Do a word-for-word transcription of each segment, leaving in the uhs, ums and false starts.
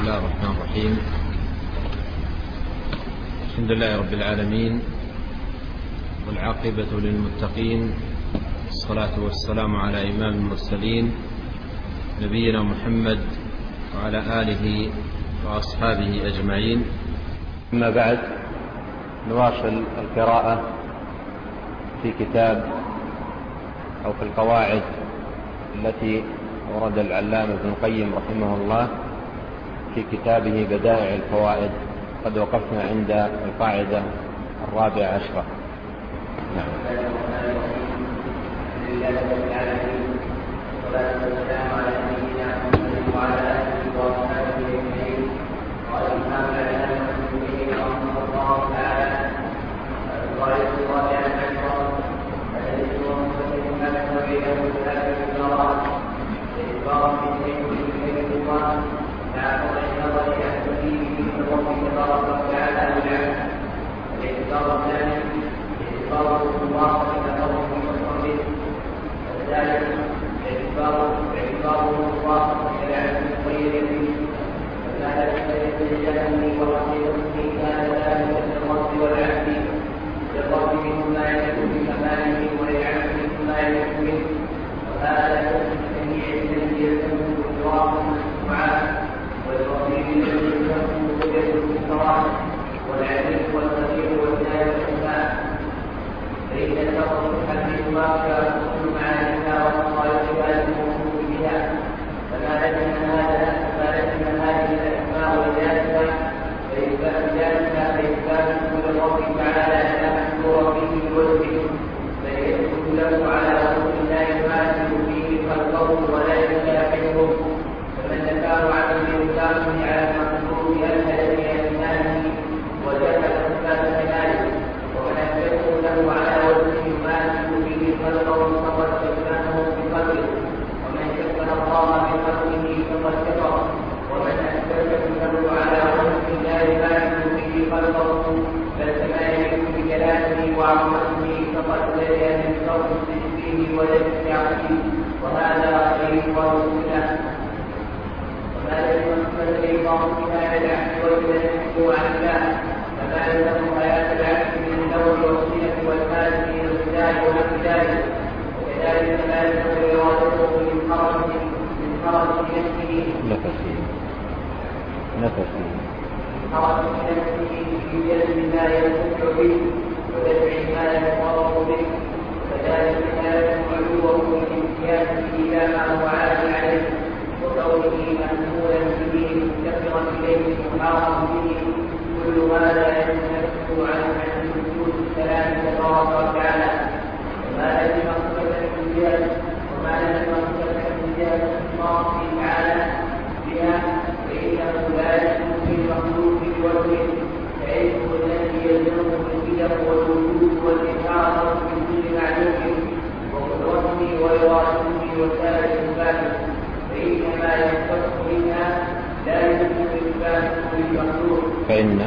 الله الرحمن الرحيم. الحمد لله رب العالمين، والعاقبة للمتقين، الصلاة والسلام على إمام المرسلين نبينا محمد وعلى آله وأصحابه أجمعين. أما بعد، نواصل القراءة في كتاب أو في القواعد التي ورد العلامة ابن القيم رحمه الله في كتابه بدائع الفوائد. قد وقفنا عند القاعدة الرابعة عشرة. نعم. فإن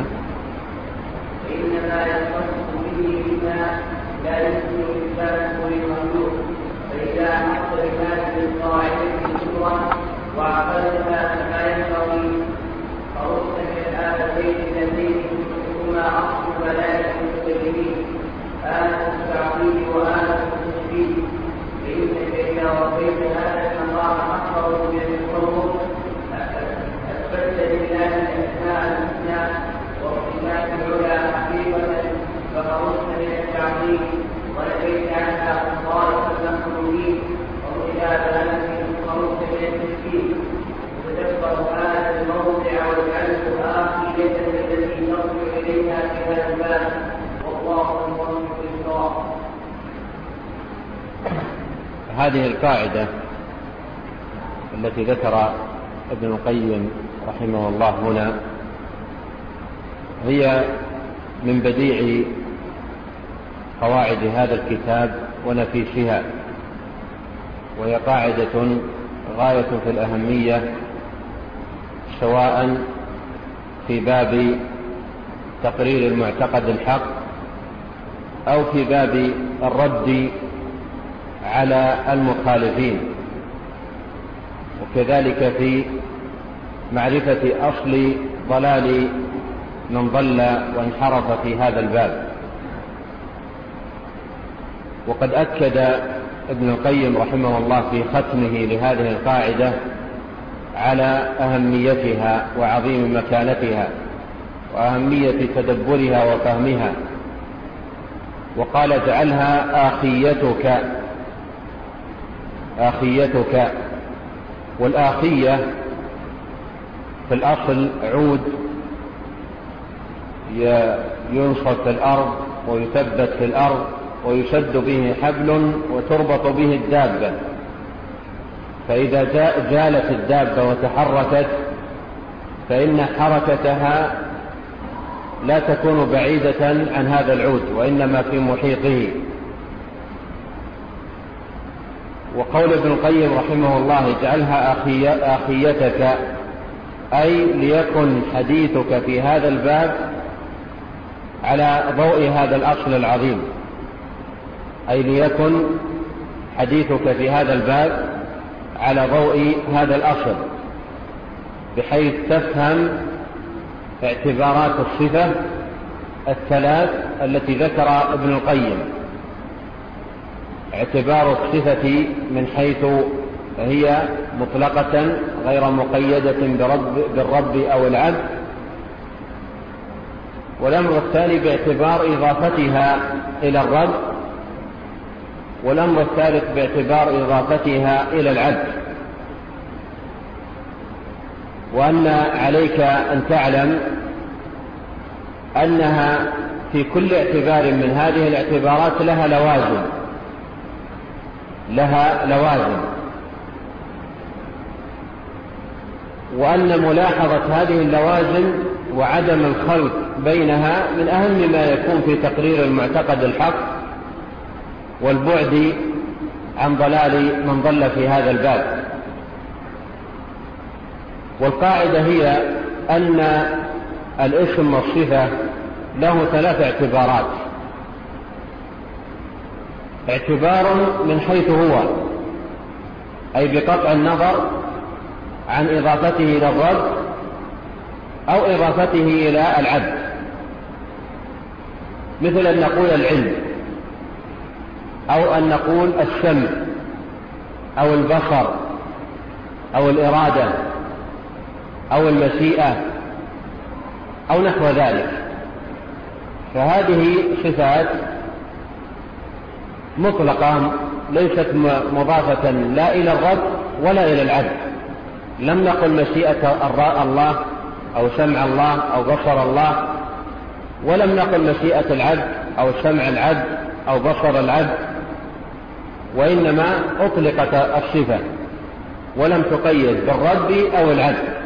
هذه القاعدة التي ذكر ابن القيم رحمه الله هنا هي من بديع قواعد هذا الكتاب ونفيسها، وهي قاعدة غاية في الأهمية، سواء في باب تقرير المعتقد الحق أو في باب الرد على المخالفين، وكذلك في معرفة أصل ضلال من ضل وانحرف في هذا الباب. وقد أكد ابن القيم رحمه الله في ختمه لهذه القاعدة على أهميتها وعظيم مكانتها وأهمية تدبرها وفهمها، وقال: اجعلها آخيتك آخيتك. والآخية في الأصل عود ينصب في الأرض ويثبت في الأرض ويشد به حبل وتربط به الدابة، فإذا جالت الدابة وتحركت فإن حركتها لا تكون بعيدة عن هذا العود وإنما في محيطه. وقول ابن القيم رحمه الله: اجعلها آخيتك، أي ليكن حديثك في هذا الباب على ضوء هذا الأصل العظيم، أي ليكن حديثك في هذا الباب على ضوء هذا الأصل، بحيث تفهم اعتبارات الصفة الثلاث التي ذكر ابن القيم. اعتبار الصفة من حيث هي مطلقة غير مقيدة برب بالرب أو العبد، والأمر الثاني باعتبار إضافتها إلى الرب، والأمر الثالث باعتبار إضافتها إلى العبد. وأن عليك أن تعلم أنها في كل اعتبار من هذه الاعتبارات لها لوازم لها لوازم وأن ملاحظة هذه اللوازم وعدم الخلط بينها من أهم ما يكون في تقرير المعتقد الحق والبعد عن ضلال من ضل في هذا الباب. والقاعدة هي أن الاسم والصفة له ثلاث اعتبارات: اعتبار من حيث هو، أي بقطع النظر عن إضافته إلى الرب أو إضافته إلى العبد، مثل أن نقول العلم، أو أن نقول السمع، أو البصر، أو الإرادة، أو المشيئة، أو نحو ذلك. فهذه صفات مطلقة ليست مضافة لا إلى الرب ولا إلى العبد. لم نقل مشيئة الله أو سمع الله أو بصر الله، ولم نقل مشيئة العبد أو سمع العبد أو بصر العبد، وإنما أطلقت الصفة ولم تقيد بالرب أو العبد.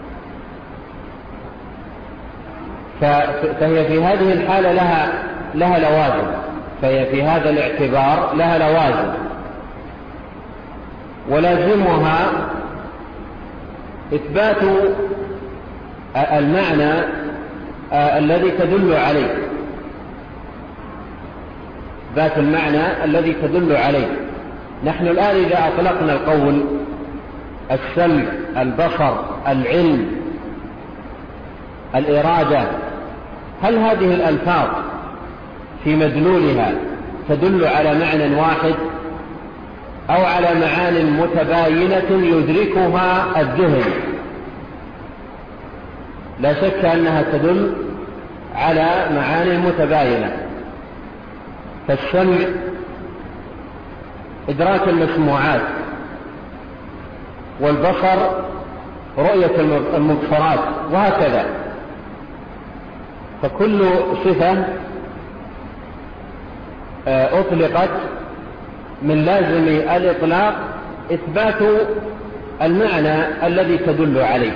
فهي في هذه الحالة لها لها لوازم، فهي في هذا الاعتبار لها لوازم، ولازمها إثبات المعنى الذي تدل عليه، ذات المعنى الذي تدل عليه. نحن الآن إذا أطلقنا القول السمع، البصر، العلم، الإرادة، هل هذه الألفاظ في مدلولها تدل على معنى واحد أو على معان متباينة يدركها الذهن؟ لا شك أنها تدل على معان متباينة. فالسمع إدراك المسموعات، والبصر رؤية المبصرات، وهكذا. فكل صفة أطلقت من لازم الإطلاق إثبات المعنى الذي تدل عليه.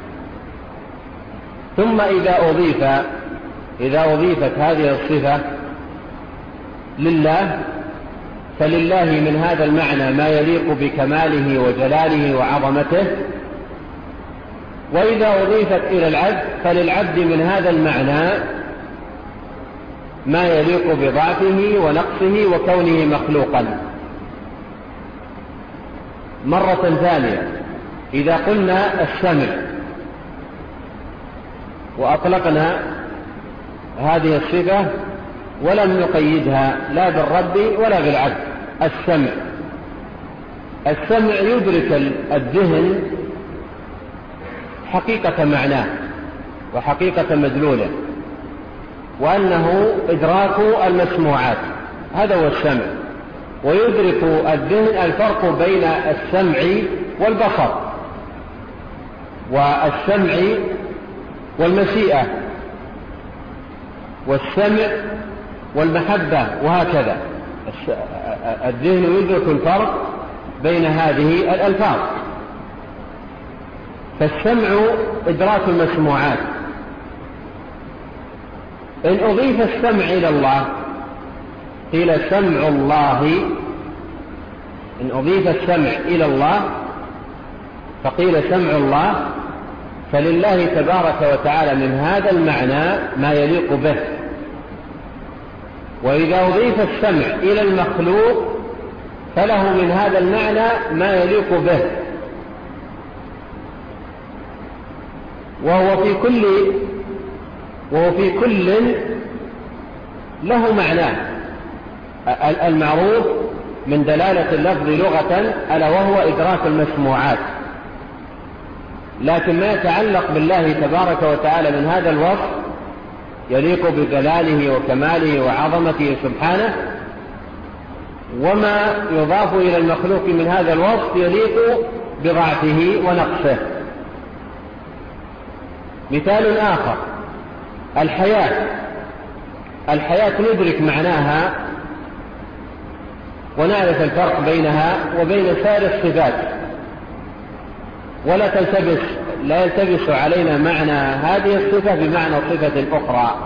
ثم إذا أضيف إذا أضيفت هذه الصفة لله، فلله من هذا المعنى ما يليق بكماله وجلاله وعظمته. وإذا أضيفت إلى العبد فللعبد من هذا المعنى ما يليق بضعفه ونقصه وكونه مخلوقا. مرة ثانية، إذا قلنا السمع وأطلقنا هذه الصفة ولم نقيدها لا بالرب ولا بالعبد. السمع السمع يدرك الذهن حقيقة معناه وحقيقة مدلوله، وأنه إدراك المسموعات، هذا هو السمع. ويدرك الذهن الفرق بين السمع والبصر والسمع والمشيئة والسمع والمحبة، وهكذا الذهن يدرك الفرق بين هذه الألفاظ. فالسمع إدراك المسموعات. إن أضيف السمع إلى الله قيل سمع الله، إن أضيف السمع إلى الله فقيل سمع الله، فلله تبارك وتعالى من هذا المعنى ما يليق به. وإذا أضيف السمع إلى المخلوق فله من هذا المعنى ما يليق به، وهو في كل وهو في كل له معناه المعروف من دلالة اللفظ لغة، ألا وهو إدراك المسموعات. لكن ما يتعلق بالله تبارك وتعالى من هذا الوصف يليق بجلاله وكماله وعظمته سبحانه، وما يضاف إلى المخلوق من هذا الوصف يليق بضعفه ونقصه. مثال آخر الحياة. الحياة ندرك معناها ونعرف الفرق بينها وبين سائر الصفات، ولا تلتبس لا يلتبس علينا معنى هذه الصفة بمعنى صفة أخرى.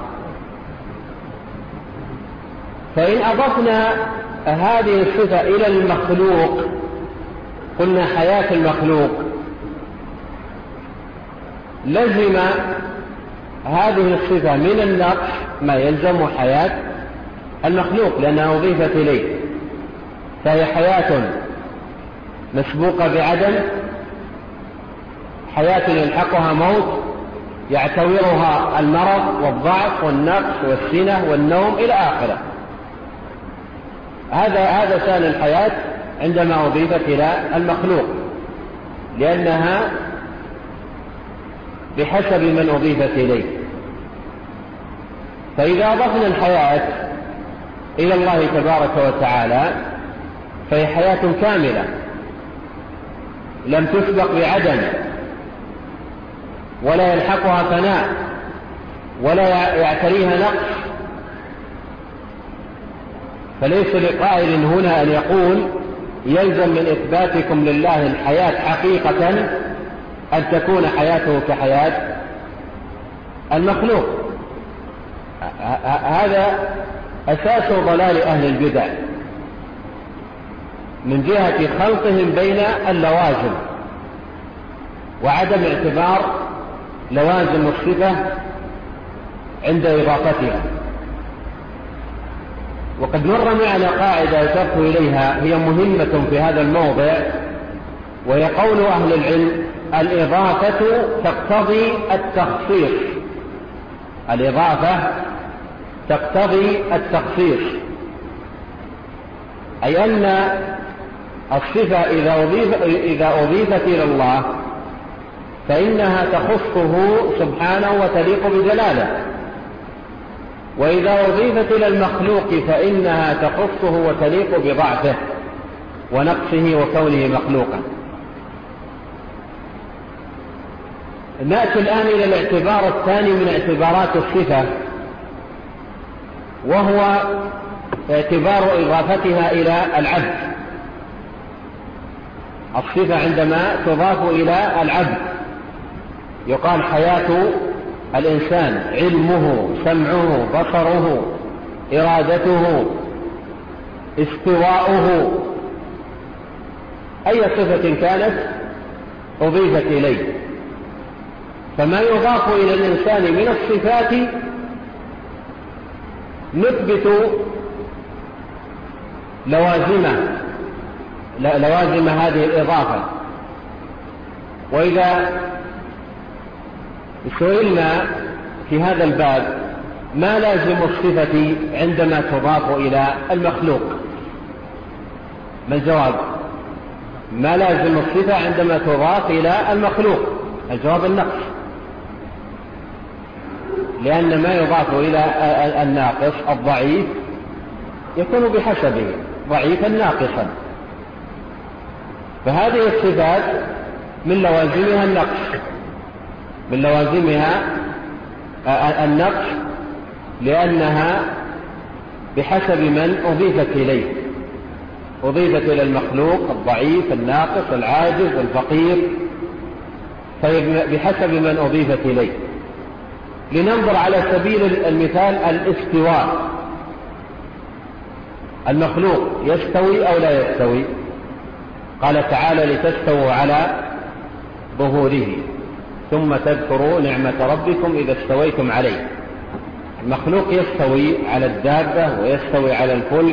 فإن أضفنا هذه الصفة إلى المخلوق قلنا حياة المخلوق، لزم هذه الصفة من النقص ما يلزم حياة المخلوق لأنها أضيفت إليه، فهي حياة مسبوقة بعدم، حياة يلحقها موت يعتورها المرض والضعف والنقص والسنة والنوم إلى آخره. هذا هذا شأن الحياة عندما أضيفت إلى المخلوق، لأنها بحسب من أضيفت إليه. فإذا أضفنا الحياة إلى الله تبارك وتعالى فهي حياة كاملة لم تسبق بعدم، ولا يلحقها فناء، ولا يعتريها نقص. فليس لقائل هنا أن يقول يلزم من إثباتكم لله الحياة حقيقة أن تكون حياته كحياة المخلوق. هذا أساس ضلال أهل البدع من جهة خلطهم بين اللوازم وعدم اعتبار لوازم الصفة عند إضافتها. وقد مر معنا قاعدة أشرت إليها هي مهمة في هذا الموضع، وهي قول أهل العلم: الإضافة تقتضي التخصيص. الإضافة تقتضي التخصيص، أي أن الصفة إذا أضيف إذا أضيفت إلى الله فإنها تخصه سبحانه وتليق بجلاله، وإذا أضيفت إلى المخلوق فإنها تخصه وتليق بضعفه ونقصه وكونه مخلوقا. نأتي الآن إلى الاعتبار الثاني من اعتبارات الصفة، وهو اعتبار إضافتها إلى العبد. الصفة عندما تضاف إلى العبد يقال حياة الإنسان، علمه، سمعه، بصره، إرادته، استواؤه، أي صفة كانت أضيفت إليه. فما يضاف إلى الإنسان من الصفات نثبت لوازمه لوازم هذه الإضافة. وإذا سئلنا في هذا الباب ما لازم الصفة عندما تضاف إلى المخلوق؟ ما الجواب؟ ما لازم الصفة عندما تضاف إلى المخلوق؟ الجواب النقص، لأن ما يضاف إلى الناقص الضعيف يكون بحسبه ضعيفا ناقصا، فهذه الصفات من لوازمها النقص، من لوازمها النقص لأنها بحسب من أضيفت إليه، أضيفت إلى المخلوق الضعيف الناقص العاجز الفقير، بحسب من أضيفت إليه. لننظر على سبيل المثال الاستواء، المخلوق يستوي أو لا يستوي؟ قال تعالى لتستووا على ظهوره ثم تذكروا نعمة ربكم إذا استويتم عليه. المخلوق يستوي على الدابة ويستوي على الفلك،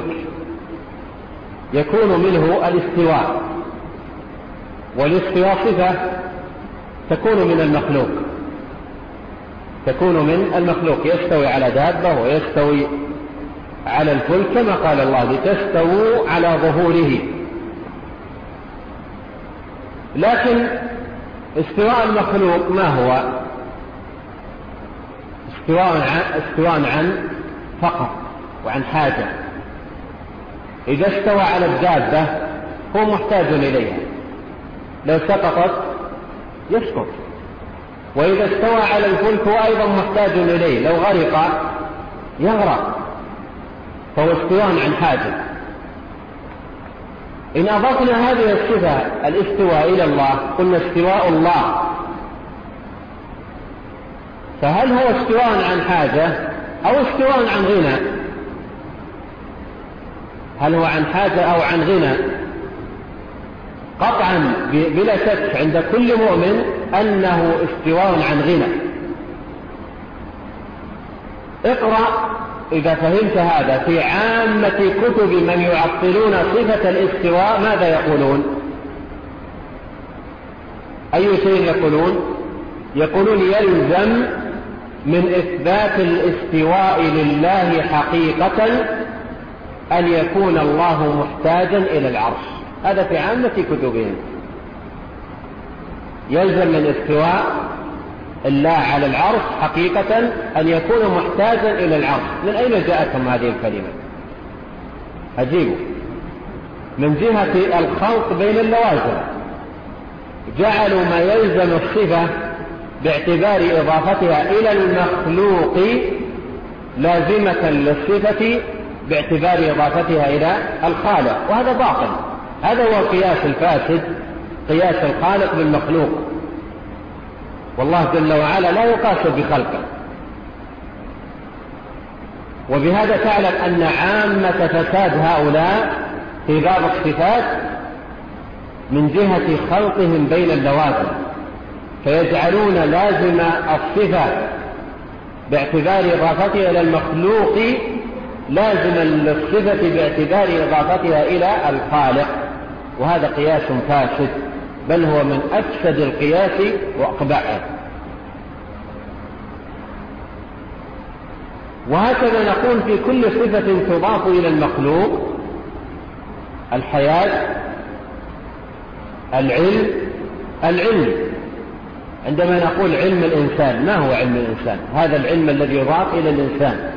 يكون منه الاستواء، والاستواء صفة تكون من المخلوق، تكون من المخلوق، يستوي على دابة ويستوي على الفلك كما قال الله لتستووا على ظهوره. لكن استواء المخلوق ما هو؟ استواء عن, استواء عن فقر وعن حاجة. إذا استوى على الدابة هو محتاج إليها، لو سقطت يسقط، وإذا استوى على الفلك هو أيضا محتاج إليه، لو غرق يغرق، فهو استواء عن حاجة. إن أضفنا هذه الصفة الاستواء إلى الله قلنا استواء الله، فهل هو استواء عن حاجة أو استواء عن غنى؟ هل هو عن حاجة أو عن غنى؟ قطعا بلا شك عند كل مؤمن أنه استواء عن غنى. اقرأ إذا فهمت هذا في عامة كتب من يعطلون صفة الاستواء ماذا يقولون؟ أي شيء يقولون؟ يقولون يلزم من إثبات الاستواء لله حقيقة أن يكون الله محتاجا إلى العرش. هذا في عامة كتبهم، يلزم من استواء الله على العرش حقيقة أن يكون محتاجا إلى العرش. من أين جاءتهم هذه الكلمة؟ أجيبوا، من جهة الخلط بين اللوازم، جعلوا ما يلزم الصفة باعتبار إضافتها إلى المخلوق لازمة للصفة باعتبار إضافتها إلى الخالق، وهذا باطل. هذا هو القياس الفاسد، قياس الخالق بالمخلوق، والله جل وعلا لا يقاس بخلقه. وبهذا تعلم أن عامة فساد هؤلاء في باب الصفات من جهة خلطهم بين اللوازم، فيجعلون لازم الصفة باعتبار إضافتها إلى المخلوق لازما للصفة باعتبار إضافتها إلى الخالق، وهذا قياس فاسد، بل هو من أفسد القياس وأقبحه. وهكذا نقول في كل صفة تضاف إلى المخلوق: الحياة، العلم. العلم عندما نقول علم الإنسان، ما هو علم الإنسان؟ هذا العلم الذي يضاف إلى الإنسان.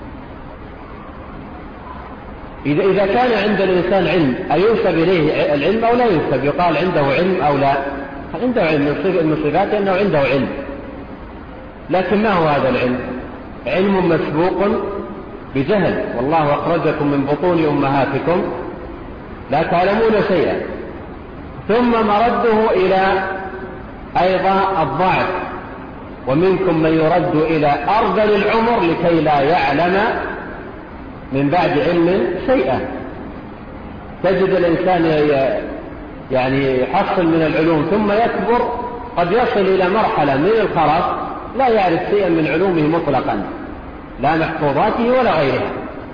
إذا إذا كان عند الإنسان علم أينسب إليه العلم أو لا ينسب؟ يقال عنده علم أو لا؟ عنده علم، من صفاته أنه عنده علم، لكن ما هو هذا العلم؟ علم مسبوق بجهل، والله أخرجكم من بطون أمهاتكم لا تعلمون شيئا، ثم مرده إلى أيضا الضعف، ومنكم من يرد إلى أرذل العمر لكي لا يعلم من بعد علم شيئا. تجد الإنسان يعني يحصل من العلوم ثم يكبر، قد يصل إلى مرحلة من الخرف لا يعرف شيئا من علومه مطلقا، لا محفوظاته ولا غيرها.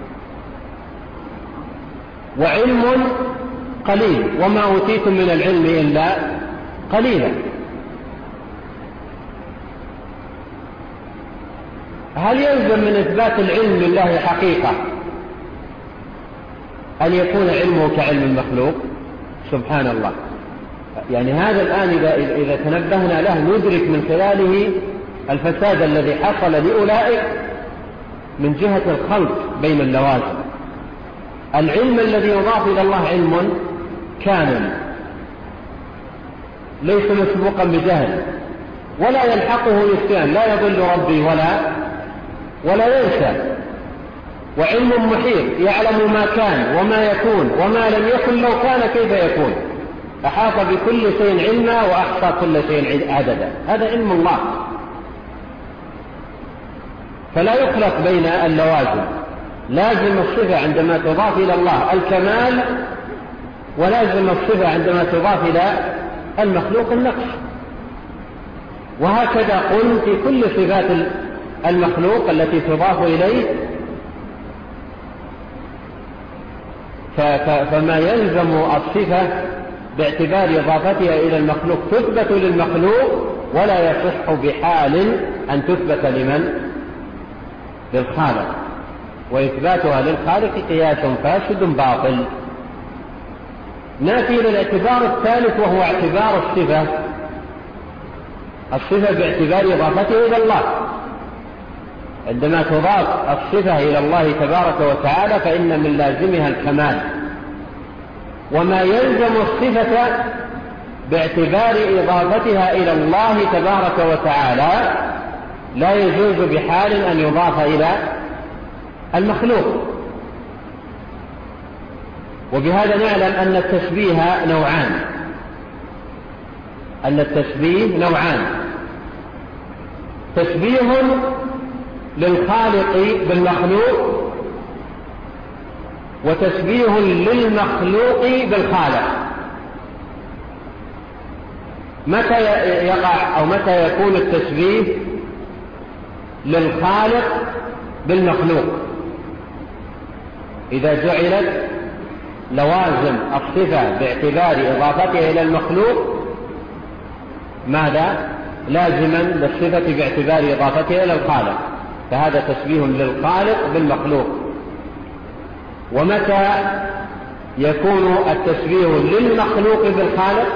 وعلم قليل، وما أوتيتم من العلم إلا قليلا. هل يلزم من إثبات العلم لله حقيقة أن يكون علمه كعلم المخلوق؟ سبحان الله. يعني هذا الآن إذا, إذا تنبهنا له ندرك من خلاله الفساد الذي حصل لأولئك من جهة الخلط بين اللوازم. العلم الذي يضاف إلى الله علم كامل ليس مسبوقا بجهل ولا يلحقه نسيان، لا يضل ربي ولا ولا ينسى، وعلم محيط يعلم ما كان وما يكون وما لم يكن لو كان كيف يكون، أحاط بكل شيء علما وأحصى كل شيء عددا. هذا علم الله. فلا يخلط بين اللوازم. لازم الصفة عندما تضاف إلى الله الكمال، ولازم الصفة عندما تضاف إلى المخلوق النقص. وهكذا قل في كل صفات المخلوق التي تضاف إليه. فما يلزم الصفة باعتبار إضافتها إلى المخلوق تثبت للمخلوق، ولا يصح بحال أن تثبت لمن؟ للخالق. وإثباتها للخالق قياس فاسد باطل. نأتي إلى الاعتبار الثالث، وهو اعتبار الصفة الصفة باعتبار إضافتها إلى الله. عندما تضاف الصفة إلى الله تبارك وتعالى فإن من لازمها الكمال. وما يلزم الصفة باعتبار إضافتها إلى الله تبارك وتعالى لا يجوز بحال أن يضاف إلى المخلوق. وبهذا نعلم أن التشبيه نوعان أن التشبيه نوعان تشبيه للخالق بالمخلوق، وتشبيه للمخلوق بالخالق. متى يقع أو متى يكون التشبيه للخالق بالمخلوق؟ إذا جعلت لوازم الصفة باعتبار إضافتها إلى المخلوق ماذا؟ لازما للصفة باعتبار إضافتها إلى الخالق، فهذا تشبيه للخالق بالمخلوق. ومتى يكون التشبيه للمخلوق بالخالق؟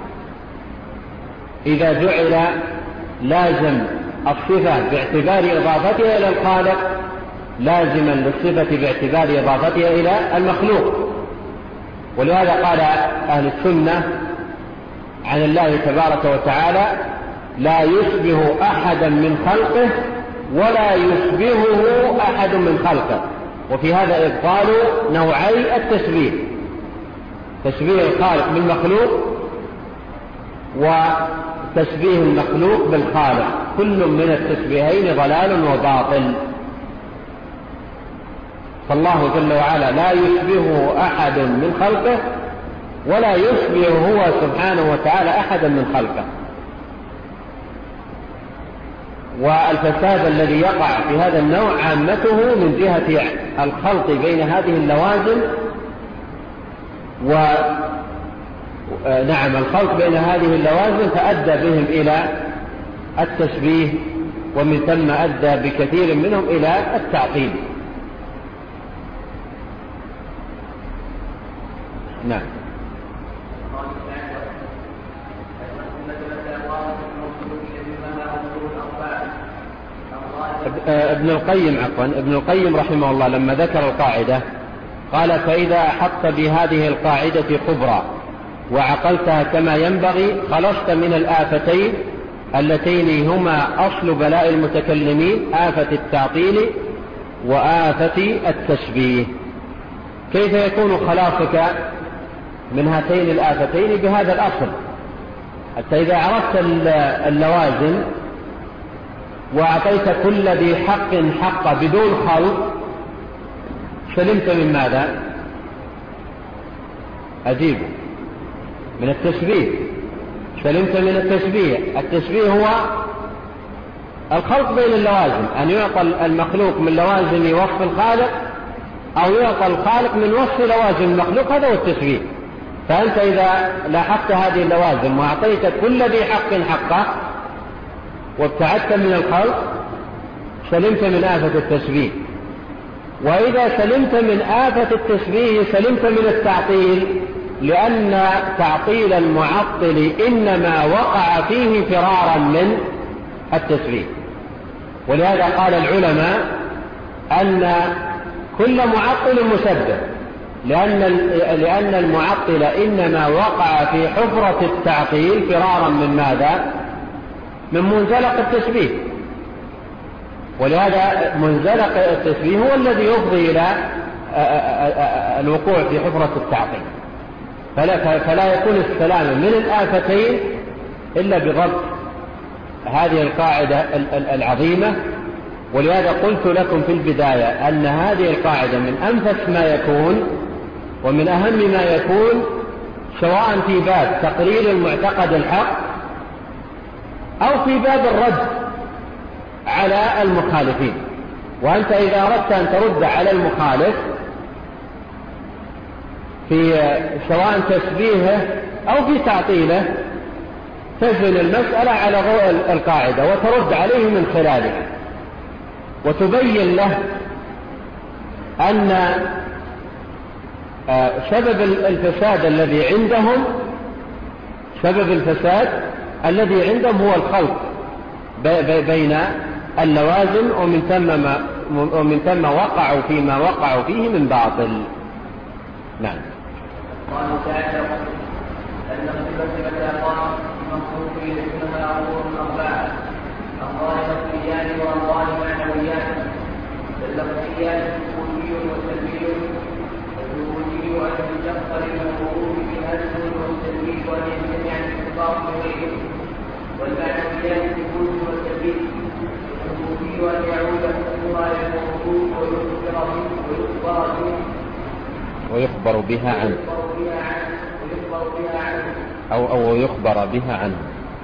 إذا جعل لازم الصفة باعتبار إضافتها إلى الخالق لازما للصفة باعتبار إضافتها إلى المخلوق. ولهذا قال أهل السنة عن الله تبارك وتعالى: لا يشبه أحدا من خلقه ولا يشبهه أحد من خلقه. وفي هذا إبطال نوعي التشبيه، تشبيه الخالق بالمخلوق وتشبيه المخلوق بالخالق، كل من التشبيهين ضلال وباطل. فالله جل وعلا لا يشبهه أحد من خلقه ولا يشبه هو سبحانه وتعالى أحدا من خلقه. والفساد الذي يقع في هذا النوع عامته من جهة الخلط بين هذه اللوازم، ونعم الخلط بين هذه اللوازم فأدى بهم إلى التشبيه، ومن ثم أدى بكثير منهم إلى التعطيل. نعم. ابن القيم عفوا ابن القيم رحمه الله لما ذكر القاعدة قال: فإذا أحطت بهذه القاعدة خبرا وعقلتها كما ينبغي خلصت من الآفتين اللتين هما أصل بلاء المتكلمين، آفة التعطيل وآفة التشبيه. كيف يكون خلاصك من هاتين الآفتين؟ بهذا الأصل، حتى إذا عرفت اللوازم وأعطيت كل ذي حق حق بدون خلط سلمت من ماذا؟ أجيب من التشبيه، سلمت من التشبيه. التشبيه هو الخلط بين اللوازم، أن يعطى المخلوق من لوازم وصف الخالق أو يعطى الخالق من وصف لوازم المخلوق، هذا هو التشبيه. فأنت إذا لاحظت هذه اللوازم وأعطيت كل ذي حق حقه وابتعدت من الخلق سلمت من آفة التشبيه. وإذا سلمت من آفة التشبيه سلمت من التعطيل، لأن تعطيل المعطل إنما وقع فيه فرارا من التشبيه. ولهذا قال العلماء أن كل معطل مشبه، لأن لأن المعطل إنما وقع في حفرة التعطيل فرارا من ماذا؟ من منزلق التشبيه. ولهذا منزلق التشبيه هو الذي يفضي إلى الوقوع في حفرة التعطيل. فلا, فلا يكون السلام من الآفتين إلا بضبط هذه القاعدة العظيمة. ولهذا قلت لكم في البداية أن هذه القاعدة من أنفس ما يكون ومن أهم ما يكون، سواء في باب تقرير المعتقد الحق أو في باب الرد على المخالفين. وأنت إذا أردت أن ترد على المخالف في سواء تشبيهه أو في تعطيله، تجن المسألة على ضوء القاعدة وترد عليه من خلالها، وتبين له أن سبب الفساد الذي عندهم سبب الفساد الذي عندهم هو الخلط بين اللوازم، ومن ثم ما ومن ثم وقعوا فيما وقعوا فيه من باطل. نعم. قالوا تعالى أن الصفة متى مخلوق اسمها أمور أربعة: أموال لفظيان وأموال معنويان. اللفظيان ثبوتي وسلبي. الثبوتي أن يجقر المفعول بهزم والسلبي وأن يمتنع الاختصاص بغيره. والمعنويان ثبوت وسلبي. الثبوتي أن يعود حكمها إلى الموجود ويخبر به ويخبر بها عنه أو أو يخبر بها عنه.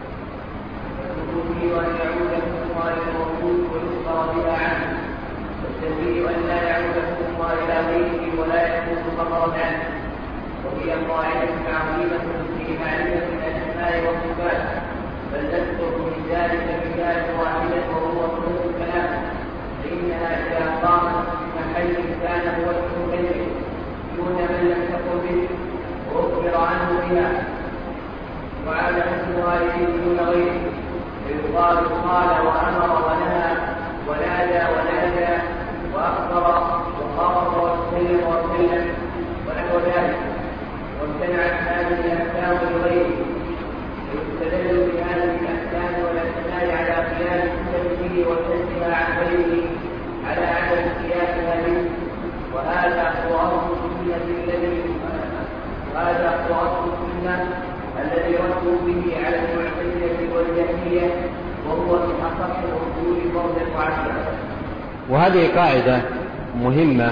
وأن يعود حكمها إلى الموجود ويخبر بها عنه. والتنبيه أن لا يعود حكمها إلى غيره ولا يكون خبرا عنه. وهي قاعدة عظيمة في معرفة الأسماء والصفات، بل نذكر من ذلك مثال واحدا وهو حروف الكلام، فإنها إذا قامت في محل كان هو المكلم دون من لم تقل به وأخبر عنه بها، وعاد حكمها إليه دون غيره، فيقال قال وأمر ونهى ونادى ونادى وأخبر وخاطب وسلم وسلم ونحو ذلك. وامتنعت هذه الأحكام لغيره، ويستدل بهذه الأحكام والأسماء على قياس التنزيه وكشفها عن غيره على عدم قياسها به. وهذا هو أصل السنة الذي هذا هو أصل السنة الذي ردوا به على المعتزلة والجهمية، وهو من أصح أصول فرض وعشرة. وهذه قاعدة مهمة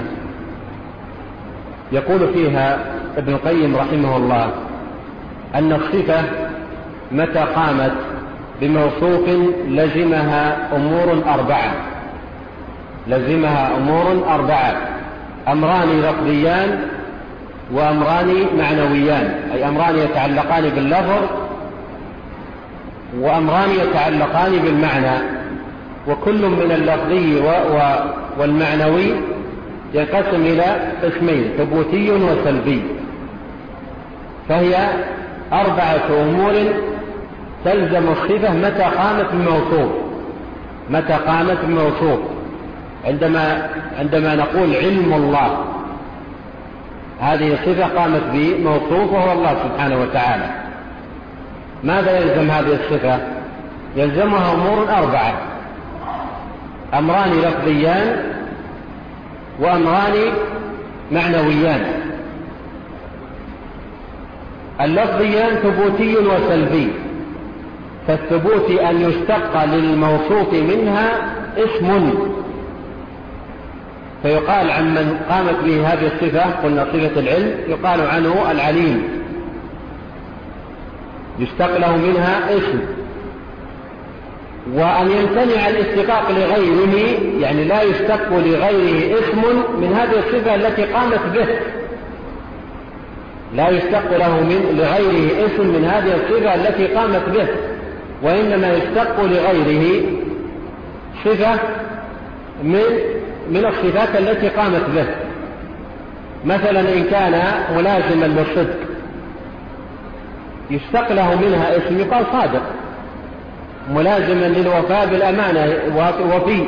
يقول فيها ابن القيم رحمه الله أن الصفة متى قامت بموصوف لزمها أمور أربعة لزمها أمور أربعة أمران لفظيان وأمران معنويان، أي أمران يتعلقان باللفظ وأمران يتعلقان بالمعنى. وكل من اللفظي والمعنوي ينقسم إلى قسمين: ثبوتي وسلبي. فهي أربعة أمور تلزم الصفة متى قامت بموصوف متى قامت بموصوف عندما عندما نقول علم الله، هذه صفة قامت بموصوف وهو الله سبحانه وتعالى. ماذا يلزم هذه الصفة؟ يلزمها أمور أربعة: أمران لفظيان وأمران معنويان. اللفظيان ثبوتي وسلبي. فالثبوت أن يشتق للموصوف منها اسم، فيقال عن من قامت به هذه الصفة، قلنا صفة العلم، يقال عنه العليم، يشتق له منها اسم. وأن يمتنع الاشتقاق لغيره، يعني لا يشتق لغيره اسم من هذه الصفة التي قامت به، لا يشتق له من لغيره اسم من هذه الصفة التي قامت به، وإنما يشتق لغيره صفة من من الصفات التي قامت به. مثلا إن كان ملازما للصدق يشتق له منها اسم يقال صادق، ملازما للوفاء بالأمانة وفي.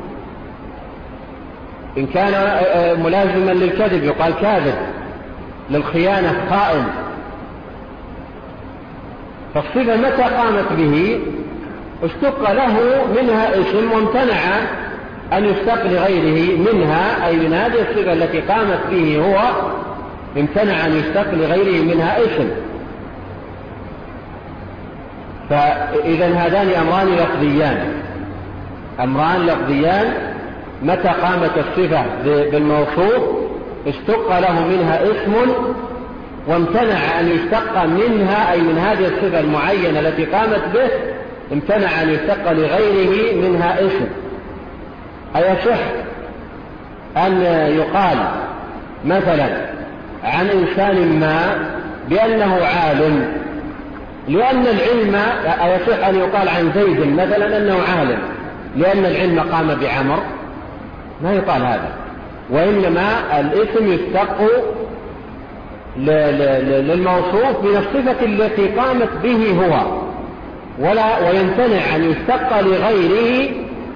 إن كان ملازما للكذب يقال كاذب، للخيانة خائن. فالصفة متى قامت به اشتق له منها اسم، وامتنع أن يشتق لغيره منها، أي من هذه الصفة التي قامت به هو امتنع أن يشتق لغيره منها اسم. فإذا هذان أمران لفظيان، أمران لفظيان. متى قامت الصفة بالموصوف اشتق له منها اسم، وامتنع أن يشتق منها، أي من هذه الصفة المعينة التي قامت به امتنع أن يشتق لغيره منها اسم. أيصح أن يقال مثلا عن إنسان ما بأنه عالم لأن العلم، أيصح أن يقال عن زيد مثلا أنه عالم لأن العلم قام بعمر؟ ما يقال هذا، وإنما الاسم يشتق للموصوف من الصفة التي قامت به هو، ولا ويمتنع أن يشتق لغيره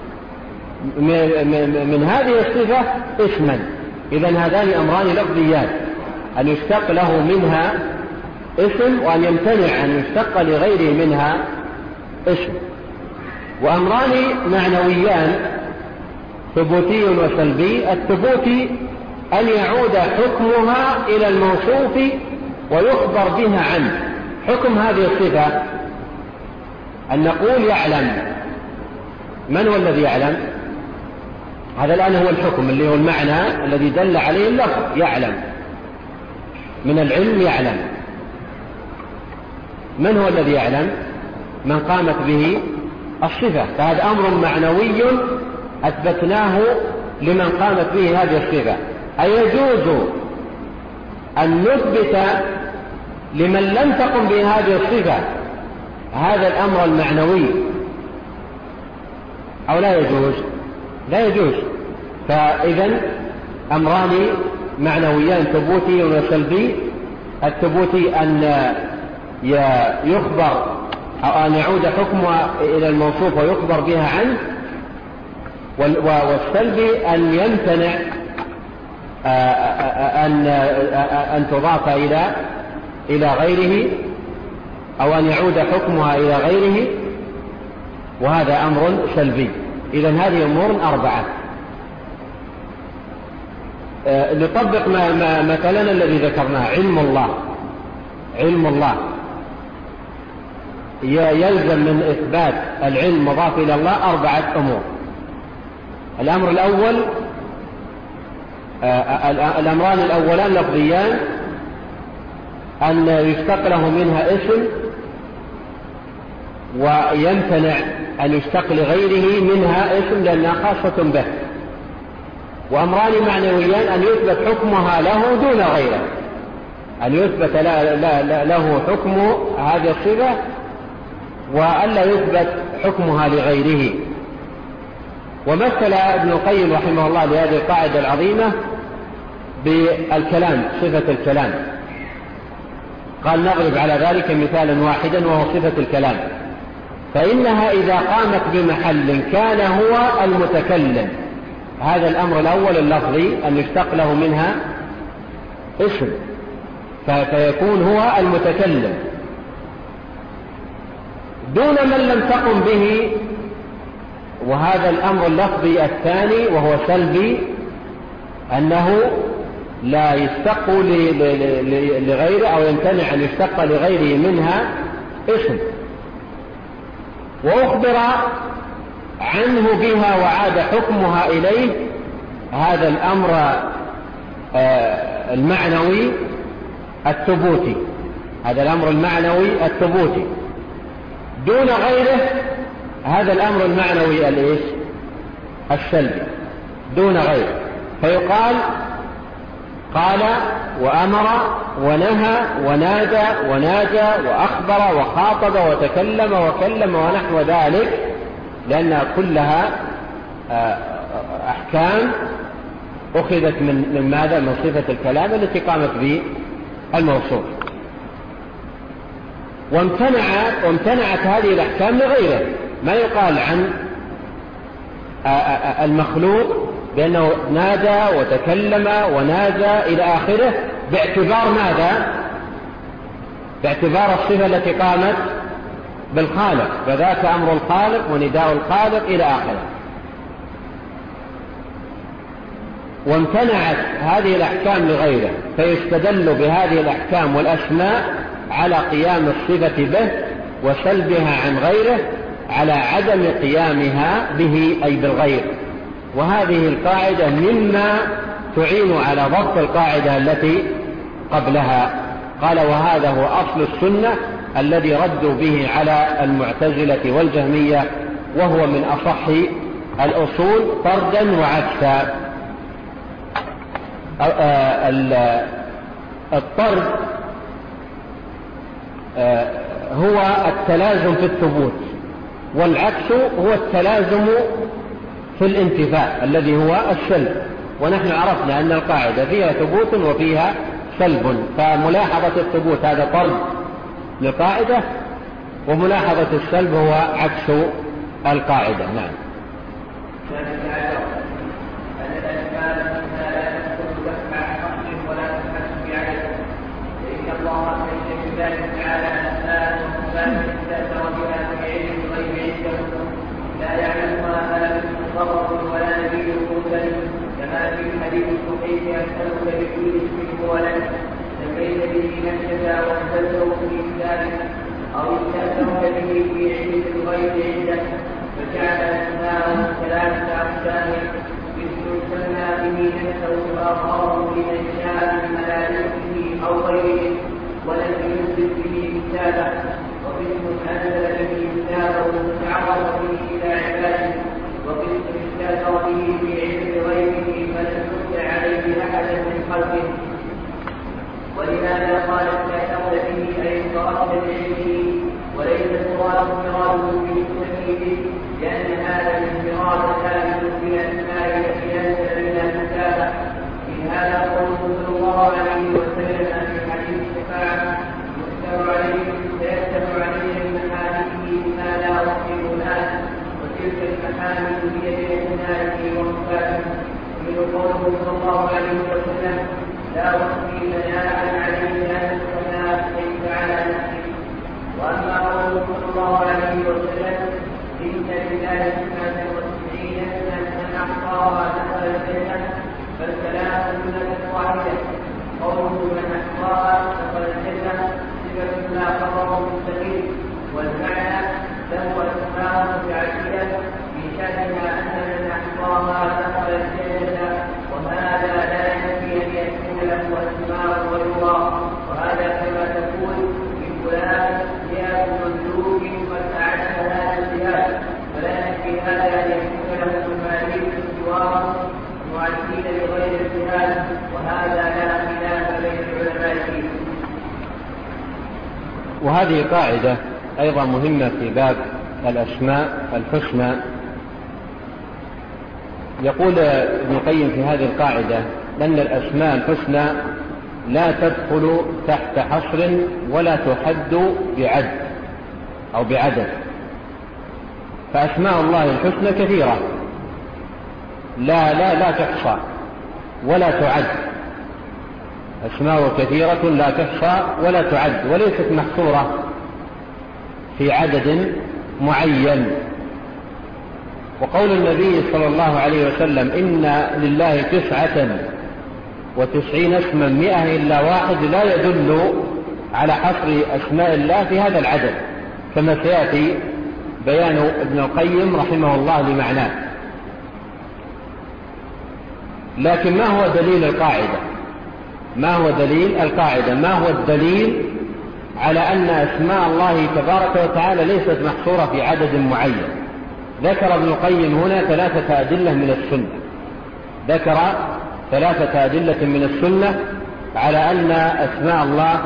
من هذه الصفة اسما. إذن هذان أمران لفظيان، أن يشتق له منها اسم، وأن يمتنع أن يشتق لغيره منها اسم. وأمران معنويان ثبوتي وسلبي. الثبوتي أن يعود حكمها إلى الموصوف ويخبر بها عنه. حكم هذه الصفة أن نقول يعلم. من هو الذي يعلم؟ هذا الآن هو الحكم اللي هو المعنى الذي دل عليه اللفظ، يعلم، من العلم يعلم. من هو الذي يعلم؟ من قامت به الصفة. فهذا أمر معنوي أثبتناه لمن قامت به هذه الصفة. أيجوز أن نثبت لمن لم تقم به هذه الصفة هذا الأمر المعنوي أو لا يجوز؟ لا يجوز. فإذن أمران معنويان ثبوتي وسلبي. الثبوتي أن يخبر أو أن يعود حكمها إلى الموصوف ويخبر بها عنه، والسلبي أن يمتنع أن أن تضاف إلى إلى غيره أو أن يعود حكمها إلى غيره، وهذا أمر سلبي. إذن هذه أمور أربعة. نطبق ما ما مثلا الذي ذكرناه، علم الله. علم الله يلزم من إثبات العلم مضاف إلى الله أربعة أمور. الأمر الأول، الأمران الأولان لفظيان، أن يشتق له منها اسم ويمتنع أن يشتق لغيره منها اسم لأنها خاصة به. وأمران معنويان، أن يثبت حكمها له دون غيره، أن يثبت لا لا له حكم هذه الصفة وألا يثبت حكمها لغيره. ومثل ابن القيم رحمه الله لهذه القاعدة العظيمة بالكلام، صفة الكلام. قال نضرب على ذلك مثالا واحدا وهو صفة الكلام، فإنها إذا قامت بمحل كان هو المتكلم. هذا الأمر الأول اللفظي، أن يشتق له منها اسم فيكون هو المتكلم دون من لم تقم به. وهذا الأمر اللفظي الثاني وهو سلبي، أنه لا يشتق لغيره أو يمتنع أن يشتق لغيره منها اسم، وأخبر عنه بها وعاد حكمها إليه. هذا الأمر المعنوي الثبوتي، هذا الأمر المعنوي الثبوتي دون غيره. هذا الأمر المعنوي الإيش؟ السلبي دون غيره. فيقال قال وأمر ونهى ونادى وناجى وأخبر وخاطب وتكلم وكلم ونحو ذلك، لأنها كلها أحكام أخذت من من ماذا؟ من صفة الكلام التي قامت به الموصوف. وامتنعت وامتنعت هذه الأحكام لغيره. ما يقال عن المخلوق بأنه نادى وتكلم ونادى إلى آخره باعتبار ماذا؟ باعتبار الصفة التي قامت بالخالق، فذاك أمر الخالق ونداء الخالق إلى آخره. وامتنعت هذه الأحكام لغيره، فيستدل بهذه الأحكام والأسماء على قيام الصفة به وسلبها عن غيره على عدم قيامها به أي بالغير. وهذه القاعدة مما تعين على ضبط القاعدة التي قبلها. قال وهذا هو أصل السنة الذي ردوا به على المعتزلة والجهمية، وهو من أصح الأصول طردا وعكسا. الطرد هو التلازم في الثبوت، والعكس هو التلازم في الانتفاء الذي هو السلب. ونحن عرفنا أن القاعدة فيها ثبوت وفيها سلب، فملاحظة الثبوت هذا طرد للقاعدة، وملاحظة السلب هو عكس القاعدة. نعم. لا يعلمها ملك مقرب ولا نبي مرسل، كما في الحديث الصحيح أسألك بكل اسم هو لك سميت به نفسك وأنزلته في كتابك أو استأثرت به في علم الغيب عندك، فجعل أسماءه ثلاثة أقسام: اسم سمى به نفسه فأظهره لمن شاء من ملائكته أو غيره ولم ينزل به كتابه، وقسم أنزل به كتابه وتعرض به إلى عباده، وقسم استأثر به في علم غيره فلم يطلع عليه أحدا من خلقه. ولهذا قال استأثرت به أي انفردت بعلمه، وليس المراد انفراده بالتمييز، لأن هذا الانفراد ثابت بالأسماء التي أنزل بها كتابه. في هذا قوله صلى الله عليه وسلم في حديث الشفاعة: يكتب عليه فيكتب عليه من محامده ما لا يصيب الناس، وتلك المحامد هي بإذناته وصفاته. ومن قوله صلى الله عليه وسلم: لا أحصي ثناء عليه أنت كما أثنيت على نفسك. وأما قوله صلى الله عليه وسلم: إن لله تسعة وتسعين اسما من أحصاها دخل الجنة، فالكلام جملة واحدة. قوله من أحصاها دخل الجنة صفة لا خبر مستقيم، والمعنى له أسماء متعددة في شأنها أن من أحصاها دخل الجنة، وهذا لا ينفي أن يكون له أسماء غيرها. وهذا كما تقول في فلان جهاد مملوك قد أعد هذا الجهاد، فلا ينفي هذا أن يكون له مماليك سواه معدين لغير الجهاد، وهذا لا خلاف بين العلماء فيه. وهذه قاعدة أيضا مهمة في باب الأسماء الحسنى. يقول ابن القيم في هذه القاعدة أن الأسماء الحسنى لا تدخل تحت حصر ولا تحد بعد أو بعدد. فأسماء الله الحسنى كثيرة لا لا لا تحصى ولا تعد. أسماء كثيرة لا تحصى ولا تعد، وليست محصورة في عدد معين. وقول النبي صلى الله عليه وسلم: إن لله تسعة وتسعين اسما مئة إلا واحد، لا يدل على حصر أسماء الله في هذا العدد، كما سيأتي بيان ابن القيم رحمه الله لمعناه. لكن ما هو دليل القاعدة؟ ما هو دليل القاعدة؟ ما هو الدليل على أن أسماء الله تبارك وتعالى ليست محصورة في عدد معين؟ ذكر ابن القيم هنا ثلاثة أدلة من السنة. ذكر ثلاثة أدلة من السنة على أن أسماء الله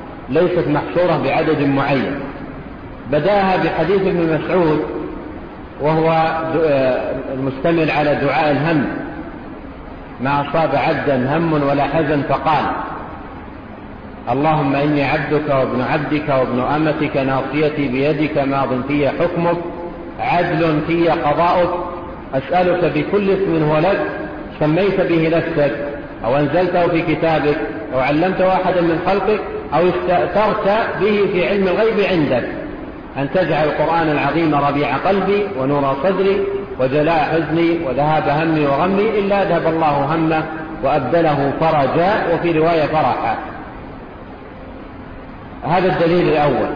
ليست محصورة بعدد معين. بداها بحديث ابن مسعود وهو المشتمل على دعاء الهم: ما أصاب عبدا هم ولا حزن فقال: اللهم إني عبدك وابن عبدك وابن أمتك ناصيتي بيدك ماض في حكمك عدل في قضاؤك أسألك بكل اسم هو لك سميت به نفسك أو أنزلته في كتابك أو علمته أحدا من خلقك أو استأثرت به في علم الغيب عندك أن تجعل القرآن العظيم ربيع قلبي ونور صدري وجلاء حزني وذهاب همي وغمي إلا ذهب الله همه وأبدله فرجا، وفي رواية فرحا. هذا الدليل الأول.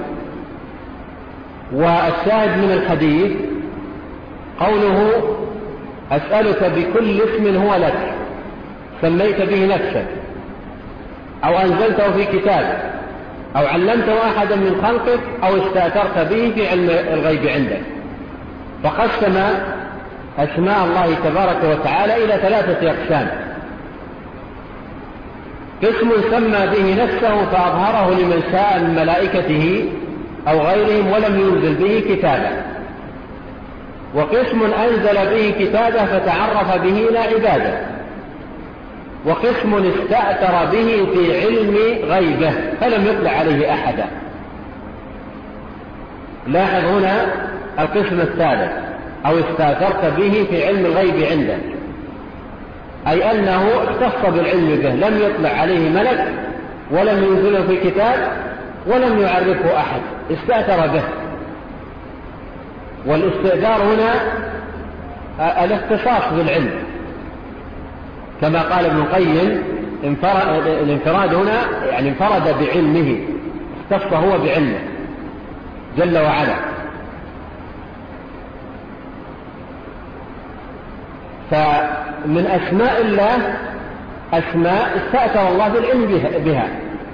والشاهد من الحديث قوله: أسألك بكل اسم هو لك سميت به نفسك أو أنزلته في كتابك أو علمته أحدا من خلقك أو استأثرت به في علم الغيب عندك. فقسم أسماء الله تبارك وتعالى إلى ثلاثة أقسام: قسم سمى به نفسه فأظهره لمن شاء من ملائكته أو غيرهم ولم ينزل به كتابا، وقسم أنزل به كتابه فتعرف به إلى عباده، وقسم استأثر به في علم غيبه فلم يطلع عليه أحدا. لاحظ هنا القسم الثالث: أو استأثرت به في علم الغيب عندك، أي أنه اختص بالعلم به، لم يطلع عليه ملك ولم ينزله في كتاب ولم يعرفه أحد، استأثر به. والاستئثار هنا الاختصاص بالعلم، كما قال ابن القيم: الانفراد هنا يعني انفرد بعلمه، اختص هو بعلمه جل وعلا. فمن أسماء الله أسماء استأثر الله بالعلم بها،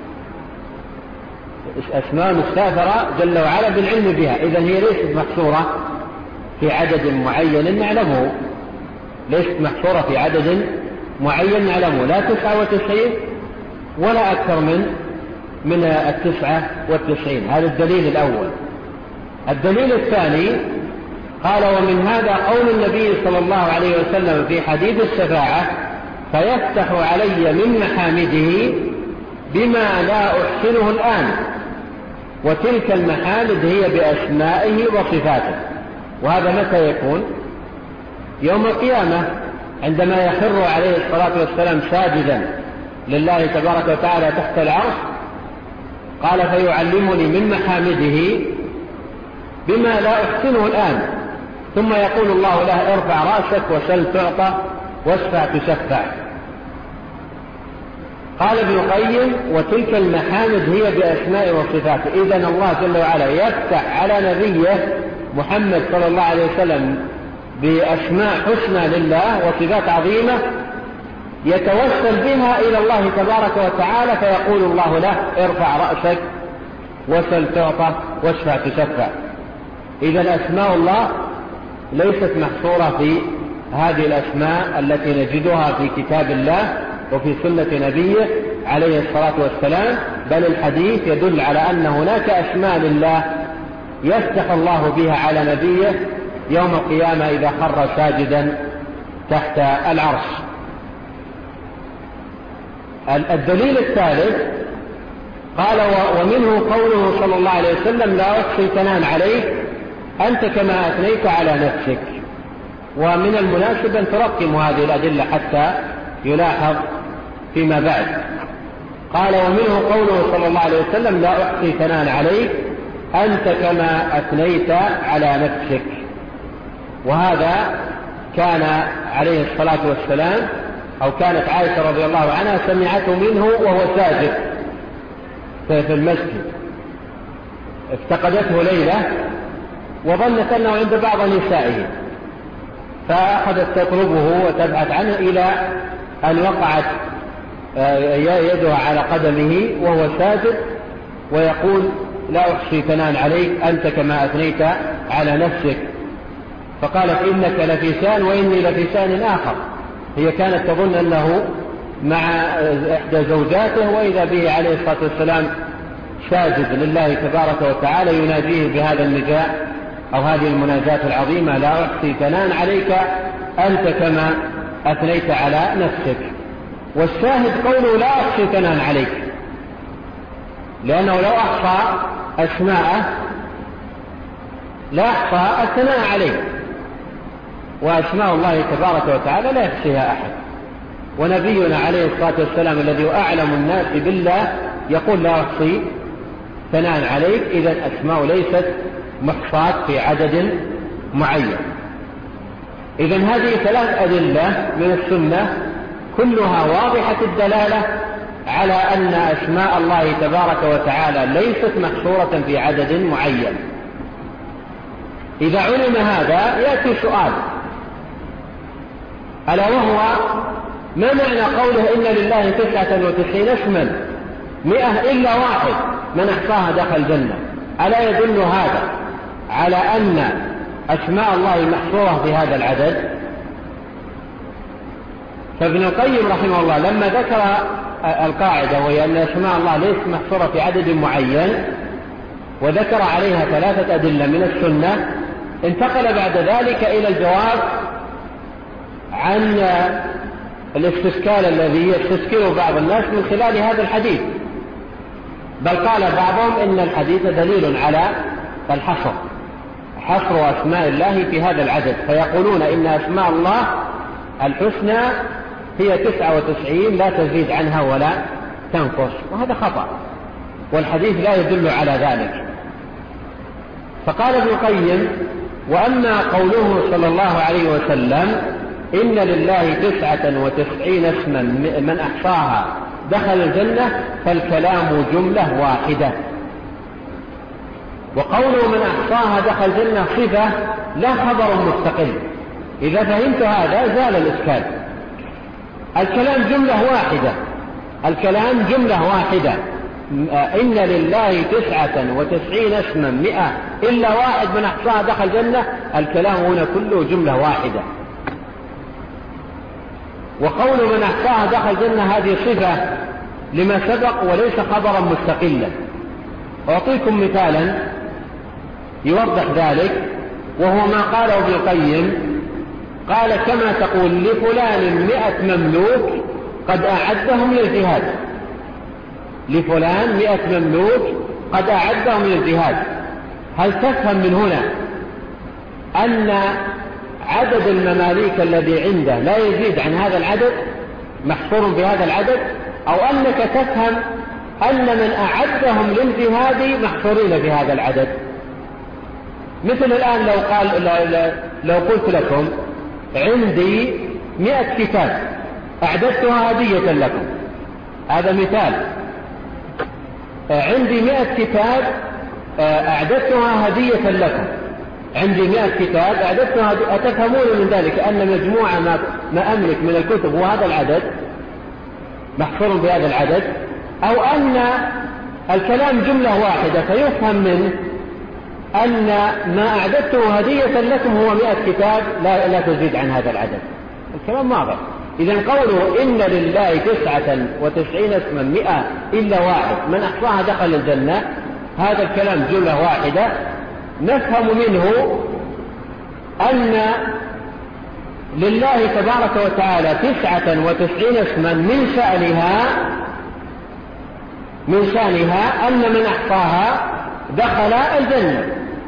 أسماء مستأثرة جل وعلا بالعلم بها، إذن هي ليست محصورة في عدد معين نعلمه، ليست محصورة في عدد معين نعلمه، لا تسعة وتسعين ولا أكثر من من التسعة والتسعين. هذا الدليل الأول. الدليل الثاني قال: ومن هذا قول النبي صلى الله عليه وسلم في حديث الشفاعة: فيفتح علي من محامده بما لا أحسنه الآن، وتلك المحامد هي بأسمائه وصفاته. وهذا متى يكون؟ يوم القيامة، عندما يخر عليه الصلاة والسلام ساجدا لله تبارك وتعالى تحت العرش. قال: فيعلمني من محامده بما لا أحسنه الآن، ثم يقول الله له: ارفع رأسك وسل تعطى واشفع تشفع. قال ابن القيم: وتلك المحامد هي بأسماء وصفاته. إذن الله جل وعلا يفتح على نبيه محمد صلى الله عليه وسلم بأسماء حسنى لله وصفات عظيمة يتوسل بها إلى الله تبارك وتعالى، فيقول الله له: ارفع رأسك وسل تعطى واشفع تشفع. إذن أسماء الله ليست محصورة في هذه الأسماء التي نجدها في كتاب الله وفي سنة نبيه عليه الصلاة والسلام، بل الحديث يدل على أن هناك أسماء لله يفتح الله بها على نبيه يوم القيامة إذا خر ساجدا تحت العرش. الدليل الثالث قال: ومنه قوله صلى الله عليه وسلم: لا أحصي ثناء عليك أنت كما أثنيت على نفسك. ومن المناسب أن ترقم هذه الأدلة حتى يلاحظ فيما بعد. قال: ومنه قوله صلى الله عليه وسلم: لا أحصي ثناء عليك أنت كما أثنيت على نفسك. وهذا كان عليه الصلاة والسلام أو كانت عائشة رضي الله عنها سمعته منه وهو ساجد في المسجد، افتقدته ليلة وظنت أنه عند بعض نسائه، فأخذت تطلبه وتبحث عنه إلى أن وقعت يدها على قدمه وهو ساجد ويقول: لا أحصي ثناء عليك أنت كما أثنيت على نفسك. فقالت: إنك لفي شأن وإني لفي شأن آخر. هي كانت تظن أنه مع إحدى زوجاته، وإذا به عليه الصلاة والسلام ساجد لله تبارك وتعالى يناديه بهذا النداء أو هذه المناجاة العظيمة: لا أحصي ثناء عليك أنت كما أثنيت على نفسك. والشاهد قوله لا أحصي ثناء عليك، لأنه لو أحصى أسماءه لا أحصى الثناء عليه، وأسماء الله تبارك وتعالى لا يحصيها أحد. ونبينا عليه الصلاة والسلام الذي هو أعلم الناس بالله يقول: لا أحصي ثناء عليك. إذن أسماء ليست محصاة في عدد معين. إذن هذه ثلاث أدلة من السنة كلها واضحة الدلالة على أن أسماء الله تبارك وتعالى ليست محصورة في عدد معين. إذا علم هذا يأتي سؤال، ألا وهو: ما معنى قوله إن لله تسعة وتسعين اسما مئة إلا واحد من أحصاها دخل الجنة؟ ألا يدل هذا على أن أسماء الله محصورة في هذا العدد؟ فابن القيم رحمه الله لما ذكر القاعدة وهي أن أسماء الله ليست محصورة في عدد معين وذكر عليها ثلاثة أدلة من السنة، انتقل بعد ذلك إلى الجواب عن الاستشكال الذي يستشكله بعض الناس من خلال هذا الحديث. بل قال بعضهم إن الحديث دليل على الحصر، حصر أسماء الله في هذا العدد، فيقولون إن أسماء الله الحسنى هي تسعة وتسعين لا تزيد عنها ولا تنقص، وهذا خطأ، والحديث لا يدل على ذلك. فقال ابن القيم: وأما قوله صلى الله عليه وسلم إن لله تسعة وتسعين اسما من أحصاها دخل الجنة، فالكلام جملة واحدة. وقوله من أحصاها دخل الجنة صفة لا خبر مستقل. إذا فهمت هذا زال الإشكال. الكلام جملة واحدة، الكلام جملة واحدة. إن لله تسعة وتسعين اسما مئة إلا واحد من أحصاها دخل الجنة، الكلام هنا كله جملة واحدة. وقول من أحصاها دخل الجنة هذه صفة لما سبق وليس خبرا مستقلا. أعطيكم مثالا يوضح ذلك، وهو ما قاله ابن القيم، قال: كما تقول لفلان مئة مملوك قد أعدهم للجهاد، لفلان مئة مملوك قد أعدهم للجهاد. هل تفهم من هنا أن عدد المماليك الذي عنده لا يزيد عن هذا العدد، محصور بهذا العدد، أو أنك تفهم أن من أعدهم للجهاد محصورين بهذا العدد؟ مثل الآن لو قال لو قلت لكم عندي مئة كتاب أعددتها هدية لكم، هذا مثال. عندي مئة كتاب أعددتها هدية لكم، عندي مئة كتاب أعددتها. أتفهمون من ذلك أن مجموعة ما, ما أملك من الكتب وهذا العدد محصور بهذا العدد، أو أن الكلام جملة واحدة فيفهم منه أن ما أعددته هدية لكم هو مئة كتاب لا, لا تزيد عن هذا العدد؟ الكلام واضح. إذن قوله إن لله تسعة وتسعين اسما مئة إلا واحد من أحصاها دخل الجنة، هذا الكلام جملة واحدة نفهم منه أن لله تبارك وتعالى تسعة وتسعين اسما من شأنها من شأنها أن من أحصاها دخل الجنة،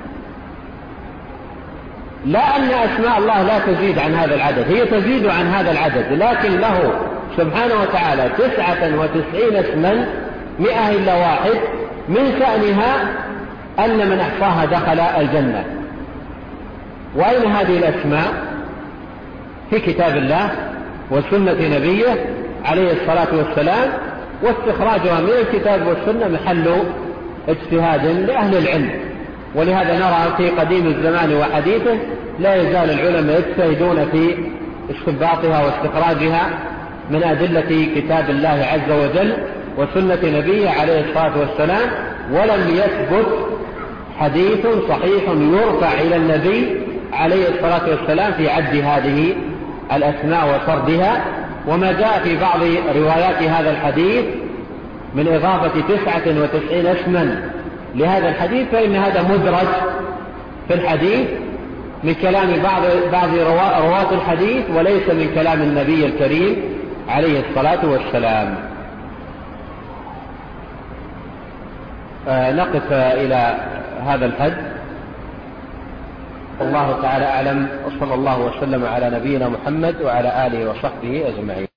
لا أن أسماء الله لا تزيد عن هذا العدد، هي تزيد عن هذا العدد، لكن له سبحانه وتعالى تسعة وتسعين اسما مئة إلا واحد من شأنها أن من أحصاها دخل الجنة. وأين هذه الأسماء؟ في كتاب الله وسنة نبيه عليه الصلاة والسلام، واستخراجها من الكتاب والسنة محل اجتهاد لأهل العلم. ولهذا نرى في قديم الزمان وحديثه لا يزال العلماء يجتهدون في استنباطها واستخراجها من أدلة كتاب الله عز وجل وسنة نبيه عليه الصلاة والسلام، ولم يثبت حديث صحيح يرفع إلى النبي عليه الصلاة والسلام في عد هذه الأسماء وسردها. وما جاء في بعض روايات هذا الحديث من إضافة تسعة وتسعين اسما لهذا الحديث فإن هذا مدرج في الحديث من كلام بعض بعض رواة الحديث وليس من كلام النبي الكريم عليه الصلاة والسلام. نقف إلى هذا الحد. الله تعالى أعلم، وصلى الله وسلم على نبينا محمد وعلى آله وصحبه أجمعين.